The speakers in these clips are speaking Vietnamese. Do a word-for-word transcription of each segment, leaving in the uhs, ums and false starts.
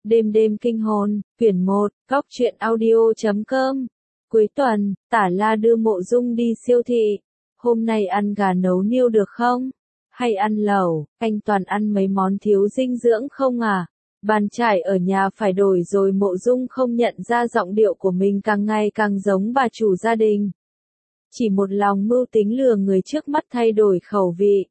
Đêm đêm kinh hồn, quyển một, góc truyện audio chấm com. Cuối tuần, Tả La đưa Mộ Dung đi siêu thị. Hôm nay ăn gà nấu niêu được không? Hay ăn lẩu, anh toàn ăn mấy món thiếu dinh dưỡng không à? Bàn chải ở nhà phải đổi rồi. Mộ Dung không nhận ra giọng điệu của mình càng ngày càng giống bà chủ gia đình. Chỉ một lòng mưu tính lừa người trước mắt thay đổi khẩu vị.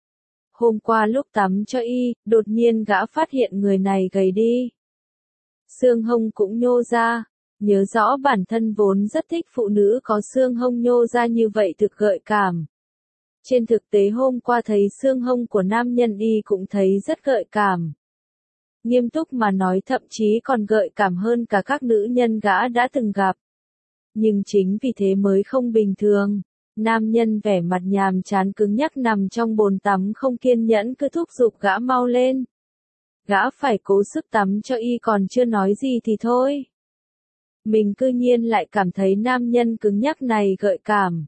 Hôm qua lúc tắm cho y, đột nhiên gã phát hiện người này gầy đi. Xương hông cũng nhô ra, nhớ rõ bản thân vốn rất thích phụ nữ có xương hông nhô ra như vậy thực gợi cảm. Trên thực tế hôm qua thấy xương hông của nam nhân y cũng thấy rất gợi cảm. Nghiêm túc mà nói thậm chí còn gợi cảm hơn cả các nữ nhân gã đã từng gặp. Nhưng chính vì thế mới không bình thường. Nam nhân vẻ mặt nhàm chán cứng nhắc nằm trong bồn tắm không kiên nhẫn cứ thúc giục gã mau lên. Gã phải cố sức tắm cho y còn chưa nói gì thì thôi. Mình cư nhiên lại cảm thấy nam nhân cứng nhắc này gợi cảm.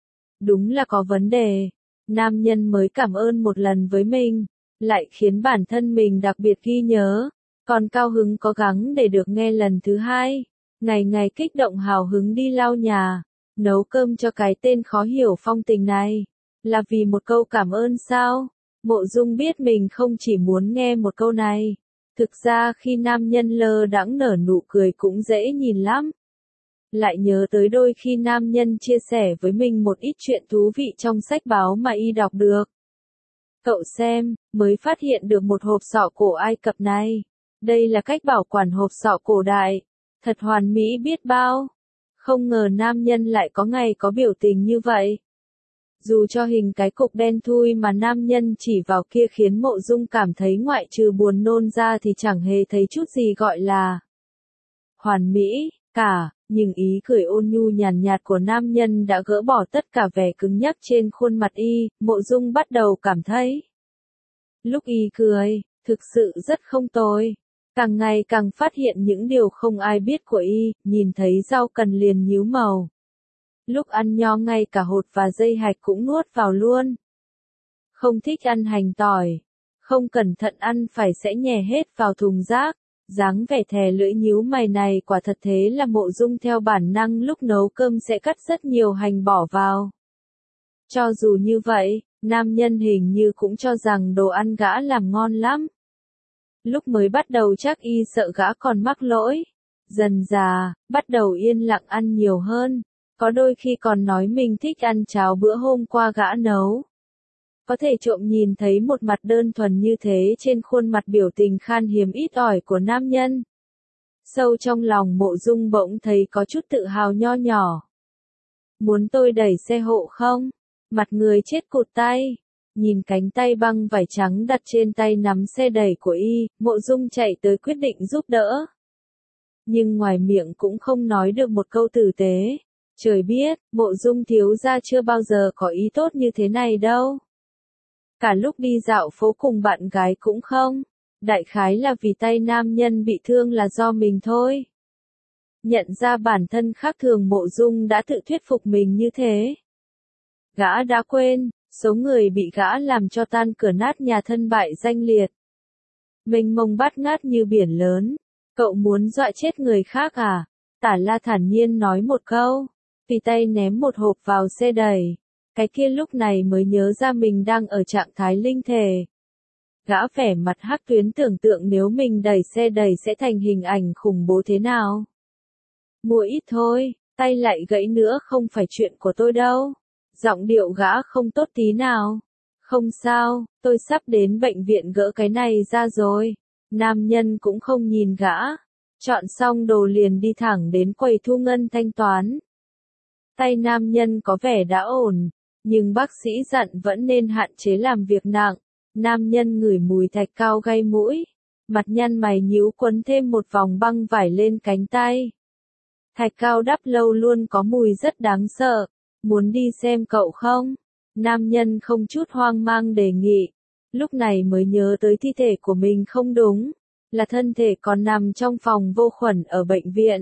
Đúng là có vấn đề. Nam nhân mới cảm ơn một lần với mình, lại khiến bản thân mình đặc biệt ghi nhớ, còn cao hứng cố gắng để được nghe lần thứ hai. Ngày ngày kích động hào hứng đi lau nhà, nấu cơm cho cái tên khó hiểu phong tình này. Là vì một câu cảm ơn sao? Mộ Dung biết mình không chỉ muốn nghe một câu này. Thực ra khi nam nhân lơ đãng nở nụ cười cũng dễ nhìn lắm. Lại nhớ tới đôi khi nam nhân chia sẻ với mình một ít chuyện thú vị trong sách báo mà y đọc được. Cậu xem, mới phát hiện được một hộp sọ cổ Ai Cập này. Đây là cách bảo quản hộp sọ cổ đại. Thật hoàn mỹ biết bao. Không ngờ nam nhân lại có ngày có biểu tình như vậy. Dù cho hình cái cục đen thui mà nam nhân chỉ vào kia khiến Mộ Dung cảm thấy ngoại trừ buồn nôn ra thì chẳng hề thấy chút gì gọi là hoàn mỹ cả, nhưng ý cười ôn nhu nhàn nhạt của nam nhân đã gỡ bỏ tất cả vẻ cứng nhắc trên khuôn mặt y. Mộ Dung bắt đầu cảm thấy lúc y cười, thực sự rất không tồi. Càng ngày càng phát hiện những điều không ai biết của y, nhìn thấy rau cần liền nhíu màu. Lúc ăn nho ngay cả hột và dây hạch cũng nuốt vào luôn. Không thích ăn hành tỏi. Không cẩn thận ăn phải sẽ nhè hết vào thùng rác. Dáng vẻ thè lưỡi nhíu mày này quả thật thế là Mộ Dung theo bản năng lúc nấu cơm sẽ cắt rất nhiều hành bỏ vào. Cho dù như vậy, nam nhân hình như cũng cho rằng đồ ăn gã làm ngon lắm. Lúc mới bắt đầu chắc y sợ gã còn mắc lỗi. Dần dà, bắt đầu yên lặng ăn nhiều hơn. Có đôi khi còn nói mình thích ăn cháo bữa hôm qua gã nấu. Có thể trộm nhìn thấy một mặt đơn thuần như thế trên khuôn mặt biểu tình khan hiếm ít ỏi của nam nhân. Sâu trong lòng Mộ Dung bỗng thấy có chút tự hào nho nhỏ. Muốn tôi đẩy xe hộ không? Mặt người chết cụt tay. Nhìn cánh tay băng vải trắng đặt trên tay nắm xe đẩy của y, Mộ Dung chạy tới quyết định giúp đỡ. Nhưng ngoài miệng cũng không nói được một câu tử tế. Trời biết, Mộ Dung thiếu gia chưa bao giờ có ý tốt như thế này đâu. Cả lúc đi dạo phố cùng bạn gái cũng không. Đại khái là vì tay nam nhân bị thương là do mình thôi. Nhận ra bản thân khác thường Mộ Dung đã tự thuyết phục mình như thế. Gã đã quên, số người bị gã làm cho tan cửa nát nhà thân bại danh liệt. Mênh mông bát ngát như biển lớn. Cậu muốn dọa chết người khác à? Tả La thản nhiên nói một câu. Vì tay ném một hộp vào xe đẩy. Cái kia lúc này mới nhớ ra mình đang ở trạng thái linh thể. Gã vẻ mặt hắc tuyến tưởng tượng nếu mình đẩy xe đẩy sẽ thành hình ảnh khủng bố thế nào. Mua ít thôi, tay lại gãy nữa không phải chuyện của tôi đâu. Giọng điệu gã không tốt tí nào. Không sao, tôi sắp đến bệnh viện gỡ cái này ra rồi. Nam nhân cũng không nhìn gã. Chọn xong đồ liền đi thẳng đến quầy thu ngân thanh toán. Tay nam nhân có vẻ đã ổn, nhưng bác sĩ dặn vẫn nên hạn chế làm việc nặng. Nam nhân ngửi mùi thạch cao gây mũi, mặt nhăn mày nhíu quấn thêm một vòng băng vải lên cánh tay. Thạch cao đắp lâu luôn có mùi rất đáng sợ, muốn đi xem cậu không? Nam nhân không chút hoang mang đề nghị, lúc này mới nhớ tới thi thể của mình không đúng, là thân thể còn nằm trong phòng vô khuẩn ở bệnh viện.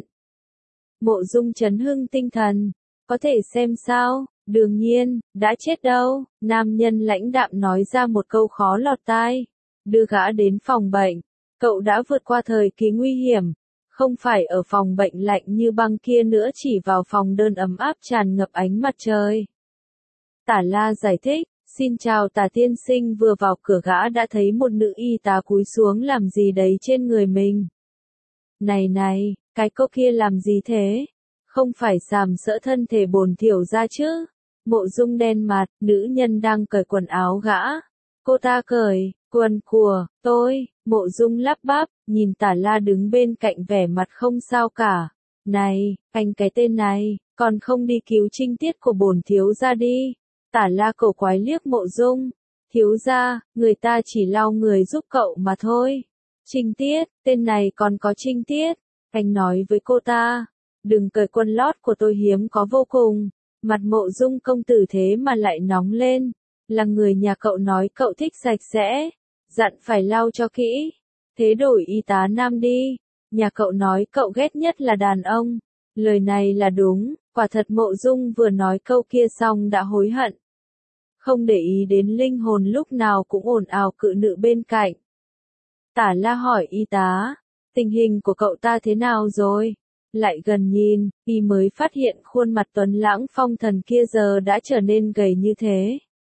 Mộ Dung chấn hưng tinh thần. Có thể xem sao? Đương nhiên, đã chết đâu. Nam nhân lãnh đạm nói ra một câu khó lọt tai. Đưa gã đến phòng bệnh. cậu đã vượt qua thời kỳ nguy hiểm, không phải ở phòng bệnh lạnh như băng kia nữa, chỉ vào phòng đơn ấm áp tràn ngập ánh mặt trời. Tả La giải thích, xin chào Tả tiên sinh, vừa vào cửa gã đã thấy một nữ y tá cúi xuống làm gì đấy trên người mình. Này này, cái cô kia làm gì thế? Không phải sàm sỡ thân thể bồn thiểu ra chứ? Mộ Dung đen mặt, nữ nhân đang cởi quần áo gã. Cô ta cởi, quần của, tôi, Mộ Dung lắp bắp, nhìn Tả La đứng bên cạnh vẻ mặt không sao cả. Này, anh cái tên này, còn không đi cứu trinh tiết của bổn thiếu gia đi. Tả La cổ quái liếc Mộ Dung. Thiếu gia, người ta chỉ lau người giúp cậu mà thôi. Trinh tiết, tên này còn có trinh tiết. Anh nói với cô ta, đừng cởi quần lót của tôi, hiếm có vô cùng. Mặt Mộ Dung công tử thế mà lại nóng lên. Là người nhà cậu nói cậu thích sạch sẽ, dặn phải lau cho kỹ. Thế đổi y tá nam đi. Nhà cậu nói cậu ghét nhất là đàn ông. Lời này là đúng, quả thật Mộ Dung vừa nói câu kia xong đã hối hận. Không để ý đến linh hồn lúc nào cũng ồn ào cự nữ bên cạnh. Tả La hỏi y tá, tình hình của cậu ta thế nào rồi? Lại gần nhìn, y mới phát hiện khuôn mặt tuấn lãng phong thần kia giờ đã trở nên gầy như thế.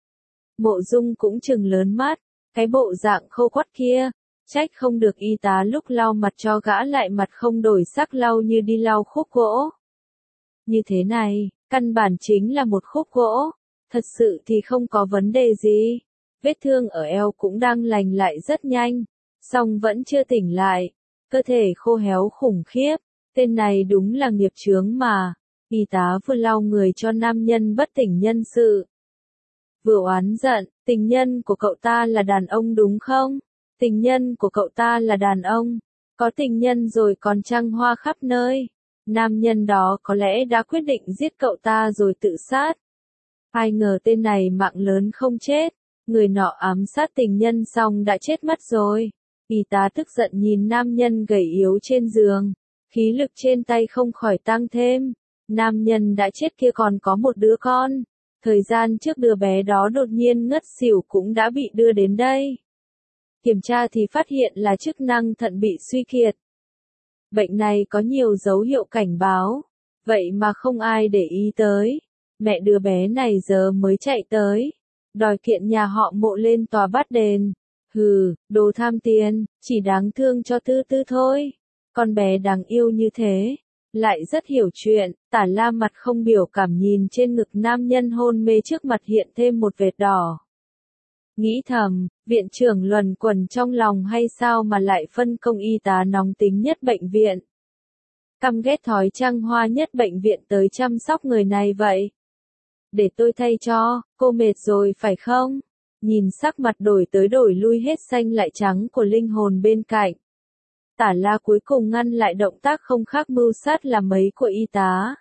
Mộ Dung cũng trừng lớn mắt, cái bộ dạng khô quắt kia, trách không được y tá lúc lau mặt cho gã lại mặt không đổi sắc, lau như đi lau khúc gỗ. Như thế này, căn bản chính là một khúc gỗ, thật sự thì không có vấn đề gì. Vết thương ở eo cũng đang lành lại rất nhanh, song vẫn chưa tỉnh lại, cơ thể khô héo khủng khiếp, tên này đúng là nghiệp chướng mà. Y tá vừa lau người cho nam nhân bất tỉnh nhân sự, vừa oán giận, tình nhân của cậu ta là đàn ông đúng không? Tình nhân của cậu ta là đàn ông, có tình nhân rồi còn trăng hoa khắp nơi. Nam nhân đó có lẽ đã quyết định giết cậu ta rồi tự sát. Ai ngờ tên này mạng lớn không chết, người nọ ám sát tình nhân xong đã chết mất rồi. Y tá tức giận nhìn nam nhân gầy yếu trên giường, khí lực trên tay không khỏi tăng thêm. Nam nhân đã chết kia còn có một đứa con. Thời gian trước đứa bé đó đột nhiên ngất xỉu cũng đã bị đưa đến đây. Kiểm tra thì phát hiện là chức năng thận bị suy kiệt. Bệnh này có nhiều dấu hiệu cảnh báo, vậy mà không ai để ý tới. Mẹ đứa bé này giờ mới chạy tới, đòi kiện nhà họ Mộ lên tòa bắt đền. Hừ, đồ tham tiền, chỉ đáng thương cho Tư Tư thôi. Con bé đáng yêu như thế, lại rất hiểu chuyện. Tả La mặt không biểu cảm nhìn trên ngực nam nhân hôn mê trước mặt hiện thêm một vệt đỏ. Nghĩ thầm, viện trưởng luẩn quẩn trong lòng hay sao mà lại phân công y tá nóng tính nhất bệnh viện. Căm ghét thói trăng hoa nhất bệnh viện tới chăm sóc người này vậy. Để tôi thay cho, cô mệt rồi phải không? Nhìn sắc mặt đổi tới đổi lui hết xanh lại trắng của linh hồn bên cạnh. Tả La cuối cùng ngăn lại động tác không khác mưu sát là mấy của y tá.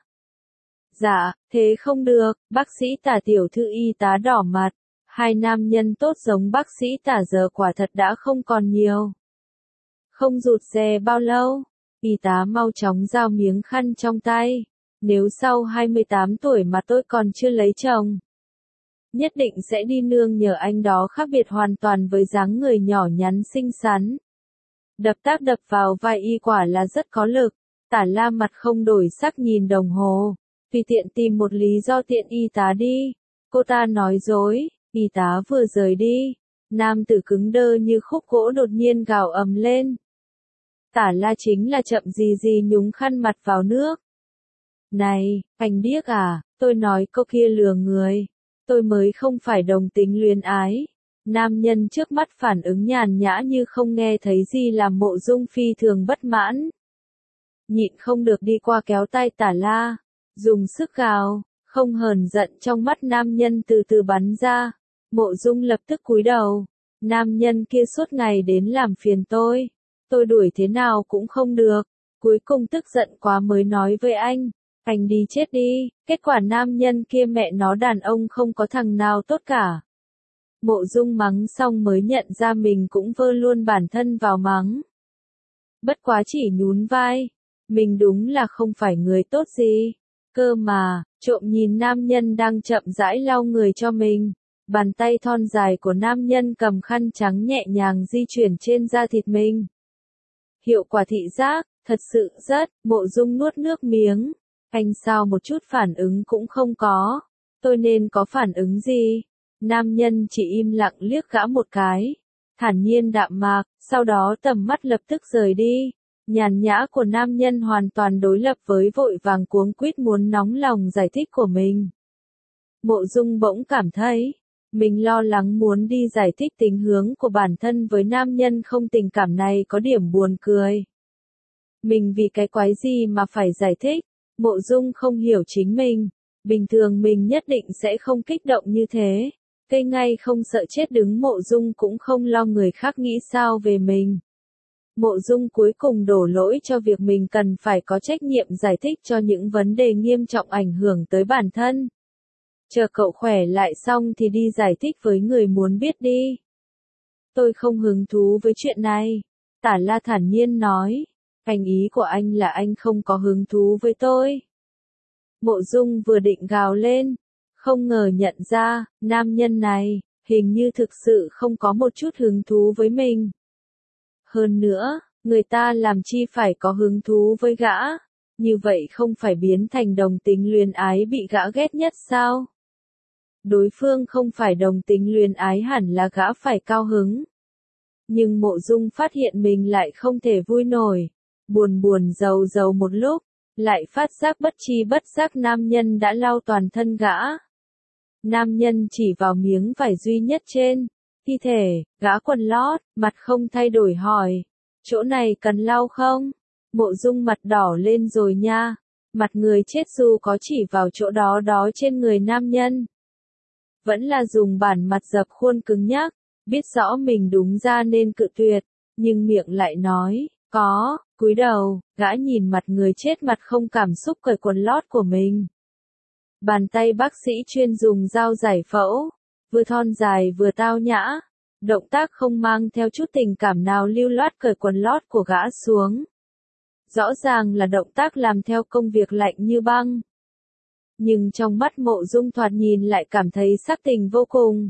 Dạ, thế không được, bác sĩ Tả tiểu thư. Y tá đỏ mặt. Hai nam nhân tốt giống bác sĩ Tả giờ quả thật đã không còn nhiều. Không rụt rè bao lâu, y tá mau chóng giao miếng khăn trong tay. Nếu sau hai mươi tám tuổi mà tôi còn chưa lấy chồng, nhất định sẽ đi nương nhờ anh đó, khác biệt hoàn toàn với dáng người nhỏ nhắn xinh xắn. Đập tác đập vào vai y quả là rất có lực. Tả La mặt không đổi sắc nhìn đồng hồ, tùy tiện tìm một lý do tiện y tá đi. Cô ta nói dối. Y tá vừa rời đi, nam tử cứng đơ như khúc gỗ đột nhiên gào ầm lên. Tả La chính là chậm gì gì nhúng khăn mặt vào nước. Này, anh điếc à, tôi nói câu kia lừa người. Tôi mới không phải đồng tính luyến ái. Nam nhân trước mắt phản ứng nhàn nhã như không nghe thấy gì làm Mộ Dung phi thường bất mãn. Nhịn không được đi qua kéo tay Tả La, dùng sức gào, không hờn giận trong mắt nam nhân từ từ bắn ra. Mộ Dung lập tức cúi đầu. Nam nhân kia suốt ngày đến làm phiền tôi. Tôi đuổi thế nào cũng không được. Cuối cùng tức giận quá mới nói với anh. Anh đi chết đi. Kết quả nam nhân kia mẹ nó đàn ông không có thằng nào tốt cả. Mộ Dung mắng xong mới nhận ra mình cũng vơ luôn bản thân vào mắng. Bất quá chỉ nhún vai. Mình đúng là không phải người tốt gì. Cơ mà, trộm nhìn nam nhân đang chậm rãi lau người cho mình. Bàn tay thon dài của nam nhân cầm khăn trắng nhẹ nhàng di chuyển trên da thịt mình. Hiệu quả thị giác, thật sự rất, Mộ Dung nuốt nước miếng. Anh sao một chút phản ứng cũng không có. Tôi nên có phản ứng gì? Nam nhân chỉ im lặng liếc gã một cái. Thản nhiên đạm mạc, sau đó tầm mắt lập tức rời đi. Nhàn nhã của nam nhân hoàn toàn đối lập với vội vàng cuống quýt muốn nóng lòng giải thích của mình. Mộ Dung bỗng cảm thấy, mình lo lắng muốn đi giải thích tình hướng của bản thân với nam nhân không tình cảm này có điểm buồn cười. Mình vì cái quái gì mà phải giải thích? Mộ Dung không hiểu chính mình. Bình thường mình nhất định sẽ không kích động như thế. Cây ngay không sợ chết đứng Mộ Dung cũng không lo người khác nghĩ sao về mình. Mộ Dung cuối cùng đổ lỗi cho việc mình cần phải có trách nhiệm giải thích cho những vấn đề nghiêm trọng ảnh hưởng tới bản thân. Chờ cậu khỏe lại xong thì đi giải thích với người muốn biết đi. Tôi không hứng thú với chuyện này. Tả La thản nhiên nói. Anh ý của anh là anh không có hứng thú với tôi. Mộ Dung vừa định gào lên. Không ngờ nhận ra, nam nhân này, hình như thực sự không có một chút hứng thú với mình. Hơn nữa, người ta làm chi phải có hứng thú với gã. Như vậy không phải biến thành đồng tính luyến ái bị gã ghét nhất sao? Đối phương không phải đồng tính luyến ái hẳn là gã phải cao hứng. Nhưng Mộ Dung phát hiện mình lại không thể vui nổi. Buồn buồn rầu rầu một lúc, lại phát giác bất chi bất giác nam nhân đã lau toàn thân gã. Nam nhân chỉ vào miếng vải duy nhất trên thi thể, gã quần lót, mặt không thay đổi hỏi. Chỗ này cần lau không? Mộ Dung mặt đỏ lên rồi nha. Mặt người chết dù có chỉ vào chỗ đó đó trên người nam nhân. Vẫn là dùng bản mặt dập khuôn cứng nhắc, biết rõ mình đúng ra nên cự tuyệt, nhưng miệng lại nói, có, cúi đầu, gã nhìn mặt người chết mặt không cảm xúc cởi quần lót của mình. Bàn tay bác sĩ chuyên dùng dao giải phẫu, vừa thon dài vừa tao nhã, động tác không mang theo chút tình cảm nào lưu loát cởi quần lót của gã xuống. Rõ ràng là động tác làm theo công việc lạnh như băng. Nhưng trong mắt Mộ Dung thoạt nhìn lại cảm thấy sắc tình vô cùng.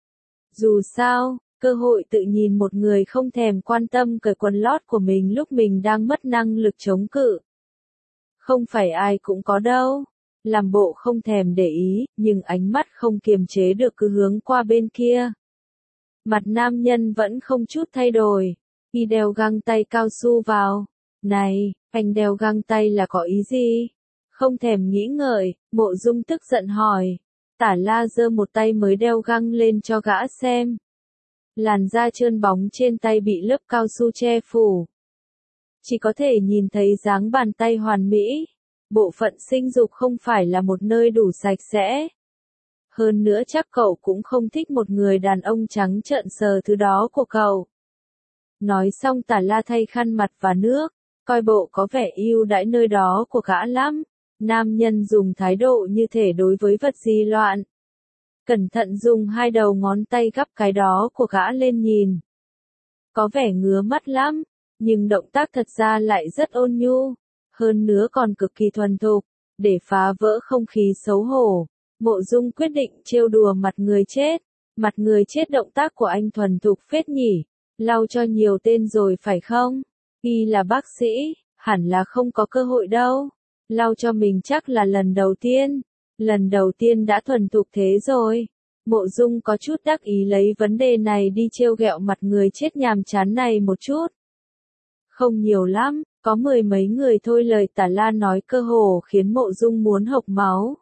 Dù sao, cơ hội tự nhìn một người không thèm quan tâm cởi quần lót của mình lúc mình đang mất năng lực chống cự. Không phải ai cũng có đâu. Làm bộ không thèm để ý, nhưng ánh mắt không kiềm chế được cứ hướng qua bên kia. Mặt nam nhân vẫn không chút thay đổi. Khi đeo găng tay cao su vào. Này, anh đeo găng tay là có ý gì? Không thèm nghĩ ngợi, Mộ Dung tức giận hỏi. Tả La giơ một tay mới đeo găng lên cho gã xem. Làn da trơn bóng trên tay bị lớp cao su che phủ. Chỉ có thể nhìn thấy dáng bàn tay hoàn mỹ. Bộ phận sinh dục không phải là một nơi đủ sạch sẽ. Hơn nữa chắc cậu cũng không thích một người đàn ông trắng trợn sờ thứ đó của cậu. Nói xong Tả La thay khăn mặt và nước, coi bộ có vẻ yêu đãi nơi đó của gã lắm. Nam nhân dùng thái độ như thể đối với vật gì loạn. Cẩn thận dùng hai đầu ngón tay gắp cái đó của gã lên nhìn. Có vẻ ngứa mắt lắm, nhưng động tác thật ra lại rất ôn nhu. Hơn nữa còn cực kỳ thuần thục, để phá vỡ không khí xấu hổ. Mộ Dung quyết định trêu đùa mặt người chết. Mặt người chết động tác của anh thuần thục phết nhỉ, lau cho nhiều tên rồi phải không? Y là bác sĩ, hẳn là không có cơ hội đâu. Lau cho mình chắc là lần đầu tiên. Lần đầu tiên đã thuần thục thế rồi. Mộ Dung có chút đắc ý lấy vấn đề này đi trêu ghẹo mặt người chết nhàm chán này một chút. Không nhiều lắm, có mười mấy người thôi, lời Tả La nói cơ hồ khiến Mộ Dung muốn hộc máu.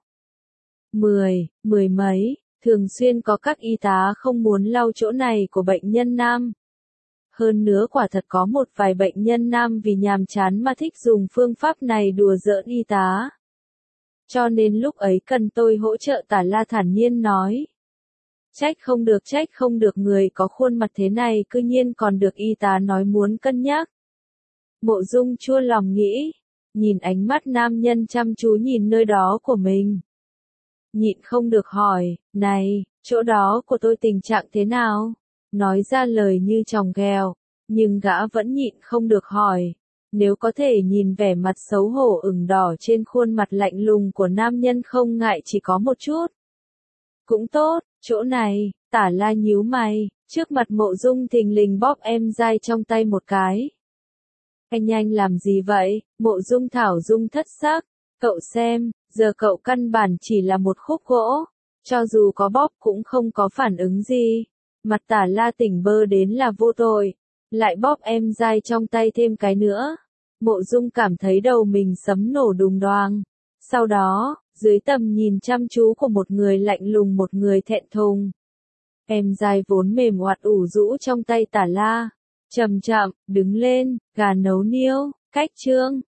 Mười, mười mấy, thường xuyên có các y tá không muốn lau chỗ này của bệnh nhân nam. Hơn nữa quả thật có một vài bệnh nhân nam vì nhàm chán mà thích dùng phương pháp này đùa giỡn y tá. Cho nên lúc ấy cần tôi hỗ trợ, Tả La thản nhiên nói. Trách không được, trách không được, người có khuôn mặt thế này cư nhiên còn được y tá nói muốn cân nhắc. Mộ Dung chua lòng nghĩ, nhìn ánh mắt nam nhân chăm chú nhìn nơi đó của mình. Nhịn không được hỏi, này, chỗ đó của tôi tình trạng thế nào? Nói ra lời như chòng ghèo, nhưng gã vẫn nhịn không được hỏi. Nếu có thể nhìn vẻ mặt xấu hổ ửng đỏ trên khuôn mặt lạnh lùng của nam nhân không ngại chỉ có một chút. Cũng tốt, chỗ này, Tả La nhíu mày, trước mặt Mộ Dung thình lình bóp em dai trong tay một cái. Anh nhanh làm gì vậy? Mộ Dung Thảo Dung thất sắc. Cậu xem, giờ cậu căn bản chỉ là một khúc gỗ. Cho dù có bóp cũng không có phản ứng gì. Mặt Tả La tỉnh bơ đến là vô tội. Lại bóp em dai trong tay thêm cái nữa. Mộ Dung cảm thấy đầu mình sấm nổ đùng đoàng. Sau đó, dưới tầm nhìn chăm chú của một người lạnh lùng một người thẹn thùng. Em dai vốn mềm oặt ủ rũ trong tay Tả La. Chậm chậm, đứng lên, gà nấu niêu, cách chương.